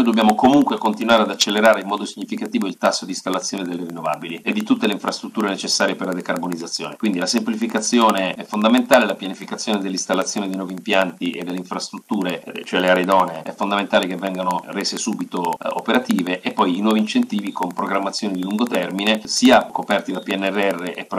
dobbiamo comunque continuare ad accelerare in modo significativo il tasso di installazione delle rinnovabili e di tutte le infrastrutture necessarie per la decarbonizzazione. Quindi la semplificazione è fondamentale, la pianificazione dell'installazione di nuovi impianti e delle infrastrutture, cioè le aree idonee, è fondamentale che vengano rese subito operative, e poi i nuovi incentivi con programmazione di lungo termine, sia coperti da PNRR e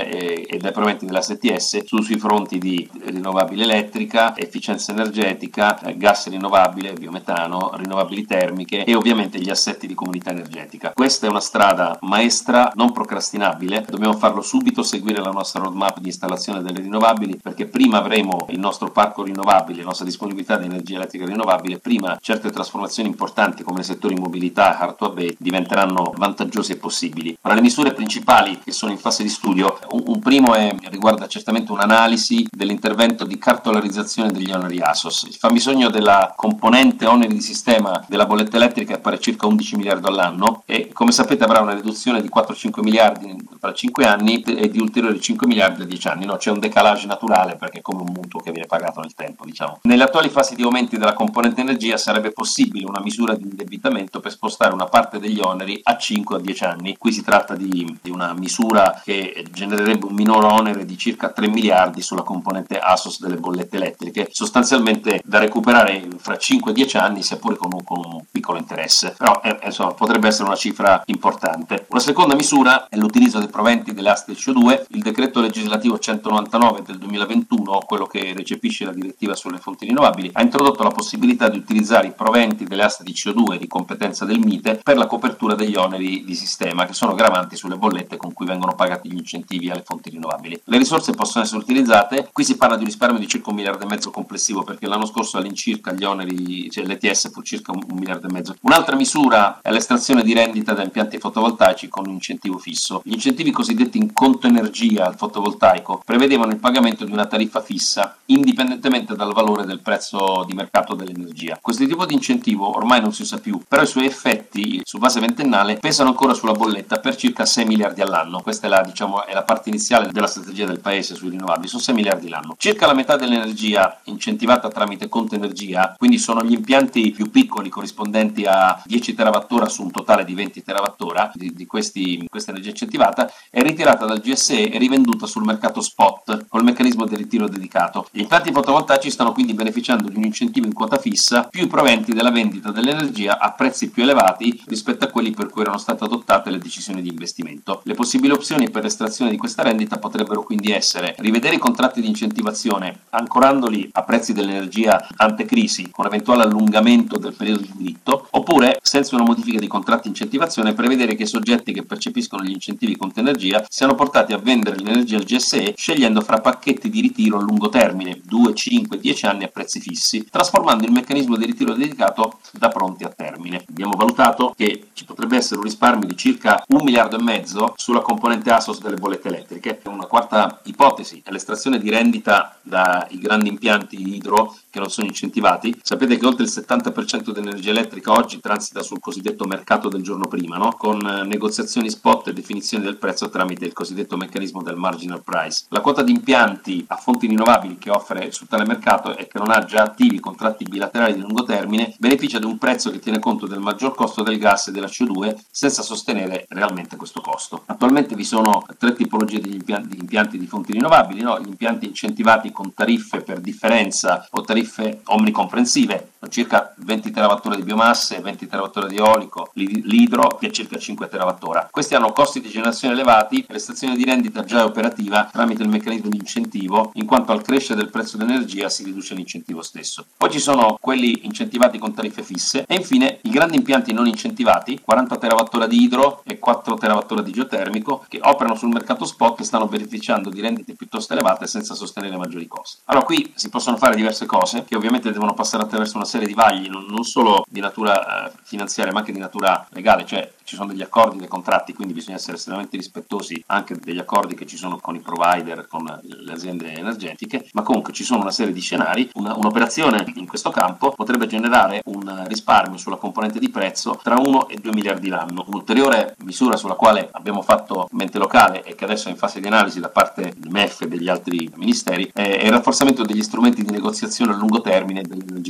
dai proventi della STS sui fronti di rinnovabile elettrica, efficienza energetica, gas rinnovabile, biometano, rinnovabili termiche e ovviamente gli assetti di comunità energetica. Questa è una strada maestra, non procrastinabile, dobbiamo farlo subito, seguire la nostra roadmap di installazione delle rinnovabili, perché prima avremo il nostro parco rinnovabile, la nostra disponibilità di energia elettrica rinnovabile, prima certe trasformazioni importanti come nei settori mobilità, hard to abate diventeranno vantaggiose e possibili. Tra le misure principali che sono in fase di studio, un primo riguarda certamente un'analisi dell'intervento di cartolarizzazione degli oneri ASOS. Il fabbisogno della componente oneri di sistema della bolletta elettrica è pari a circa 11 miliardi all'anno e, come sapete, avrà una riduzione di 4-5 miliardi tra 5 anni e di ulteriori 5 miliardi a 10 anni. C'è un decalage naturale perché è come un mutuo che viene pagato nel tempo, diciamo. Nelle attuali fasi di aumenti della componente energia sarebbe possibile una misura di indebitamento per spostare una parte degli oneri a 5 o 10 anni. Qui si tratta di una misura che genererebbe un minor onere di circa 3 miliardi sulla componente ASOS delle bollette elettriche, sostanzialmente da recuperare fra 5 e 10 anni, seppure con un piccolo interesse, però insomma potrebbe essere una cifra importante. Una seconda misura è l'utilizzo dei proventi delle aste CO2. Il decreto legislativo 199 del 2021, quello che recepisce la direttiva sulle fonti rinnovabili, ha introdotto la possibilità di utilizzare i proventi delle aste di CO2 di competenza del MITE per la copertura degli oneri di sistema che sono gravanti sulle bollette con cui vengono pagati gli incentivi alle fonti rinnovabili. Le risorse possono essere utilizzate, qui si parla di un risparmio di circa 1,5 miliardi complessivo, perché l'anno scorso all'incirca gli oneri, cioè l'ETS fu circa 1,5 miliardi. Un'altra misura è l'estrazione di rendita da impianti fotovoltaici con un incentivo fisso. Gli incentivi cosiddetti in conto energia al fotovoltaico prevedevano il pagamento di una tariffa fissa indipendentemente dal valore del prezzo di mercato dell'energia. Questo tipo di incentivo ormai non si usa più, però i suoi effetti su base ventennale pesano ancora sulla bolletta per circa 6 miliardi all'anno. Questa è la parte iniziale della strategia del paese sui rinnovabili, sono 6 miliardi l'anno. Circa la metà dell'energia incentivata tramite conto energia, quindi sono gli impianti più piccoli corrispondenti a 10 terawattora su un totale di 20 terawattora di questa energia incentivata, è ritirata dal GSE e rivenduta sul mercato spot col meccanismo del ritiro dedicato. Gli impianti fotovoltaici stanno quindi beneficiando di un incentivo in quota fissa più i proventi della vendita dell'energia a prezzi più elevati rispetto a quelli per cui erano state adottate le decisioni di investimento. Le possibili opzioni per l'estrazione di questa rendita potrebbero quindi essere rivedere i contratti di incentivazione ancorandoli a prezzi dell'energia ante crisi con eventuale allungamento del periodo di diritto, oppure senza una modifica di contratti di incentivazione prevedere che i soggetti che percepiscono gli incentivi conto energia siano portati a vendere l'energia al GSE scegliendo fra pacchetti di ritiro a lungo termine 2, 5, 10 anni a prezzi fissi, trasformando il meccanismo di ritiro dedicato da pronti a termine. Abbiamo valutato che ci potrebbe essere un risparmio di circa 1,5 miliardi sulla componente ASOS delle bollette elettriche. Una quarta ipotesi è l'estrazione di rendita dai grandi impianti idro che non sono incentivati. Sapete che oltre il 70% dell'energia elettrica oggi transita sul cosiddetto mercato del giorno prima, con negoziazioni spot e definizione del prezzo tramite il cosiddetto meccanismo del marginal price. La quota di impianti a fonti rinnovabili che offre su tale mercato e che non ha già attivi contratti bilaterali di lungo termine beneficia di un prezzo che tiene conto del maggior costo del gas e della CO2 senza sostenere realmente questo costo. Attualmente vi sono 3 tipologie di impianti di fonti rinnovabili, gli impianti incentivati con tariffe per differenza o tariffe omnicomprensive, circa 20 terawattora di biomasse, 20 terawattora di eolico, l'idro che è circa 5 terawattora. Questi hanno costi di generazione elevati, l'estrazione di rendita già è operativa tramite il meccanismo di incentivo, in quanto al crescere del prezzo dell'energia si riduce l'incentivo stesso. Poi ci sono quelli incentivati con tariffe fisse e infine i grandi impianti non incentivati, 40 terawattora di idro e 4 terawattora di geotermico, che operano sul mercato spot e stanno beneficiando di rendite piuttosto elevate senza sostenere maggiori costi. Allora qui si possono fare diverse cose che ovviamente devono passare attraverso una serie di vagli, non solo di natura finanziaria ma anche di natura legale, cioè ci sono degli accordi, dei contratti, quindi bisogna essere estremamente rispettosi anche degli accordi che ci sono con i provider, con le aziende energetiche, ma comunque ci sono una serie di scenari. Un'operazione in questo campo potrebbe generare un risparmio sulla componente di prezzo tra 1 e 2 miliardi l'anno. Un'ulteriore misura sulla quale abbiamo fatto mente locale e che adesso è in fase di analisi da parte del MEF e degli altri ministeri è il rafforzamento degli strumenti di negoziazione a lungo termine delle energie rinnovabili.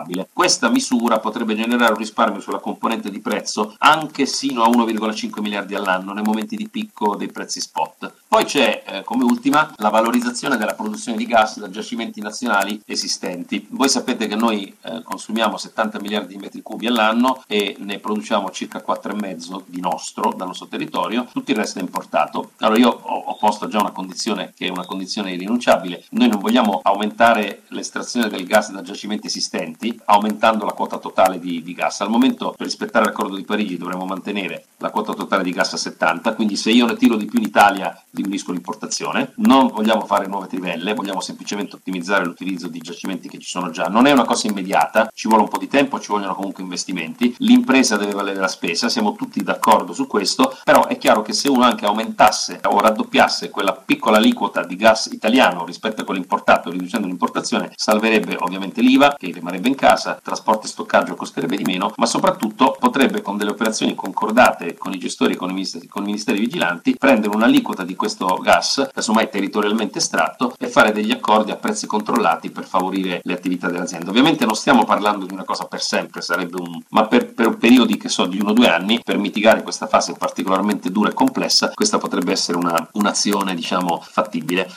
rinnovabile. Questa misura potrebbe generare un risparmio sulla componente di prezzo anche sino a 1,5 miliardi all'anno nei momenti di picco dei prezzi spot. Poi c'è come ultima la valorizzazione della produzione di gas da giacimenti nazionali esistenti. Voi sapete che noi consumiamo 70 miliardi di metri cubi all'anno e ne produciamo circa 4,5 di nostro, dal nostro territorio, tutto il resto è importato. Allora io ho posto già una condizione che è una condizione irrinunciabile: noi non vogliamo aumentare l'estrazione del gas da giacimenti esistenti aumentando la quota totale di gas. Al momento, per rispettare l'accordo di Parigi, dovremmo mantenere la quota totale di gas a 70, quindi se io ne tiro di più in Italia diminuisco l'importazione. Non vogliamo fare nuove trivelle, vogliamo semplicemente ottimizzare l'utilizzo di giacimenti che ci sono già. Non è una cosa immediata, ci vuole un po' di tempo, ci vogliono comunque investimenti, l'impresa deve valere la spesa, siamo tutti d'accordo su questo, però è chiaro che se uno anche aumentasse o raddoppiasse quella piccola aliquota di gas italiano rispetto a quello importato, riducendo l'importazione, salverebbe ovviamente l'IVA, che rimarrebbe in casa, trasporto e stoccaggio costerebbe di meno, ma soprattutto potrebbe, con delle operazioni concordate con i gestori e con i ministeri vigilanti, prendere un'aliquota di questo gas, casomai territorialmente estratto, e fare degli accordi a prezzi controllati per favorire le attività dell'azienda. Ovviamente non stiamo parlando di una cosa per sempre, sarebbe ma per periodi che so di 1 o 2 anni, per mitigare questa fase particolarmente dura e complessa, questa potrebbe essere un'azione, diciamo, fattibile.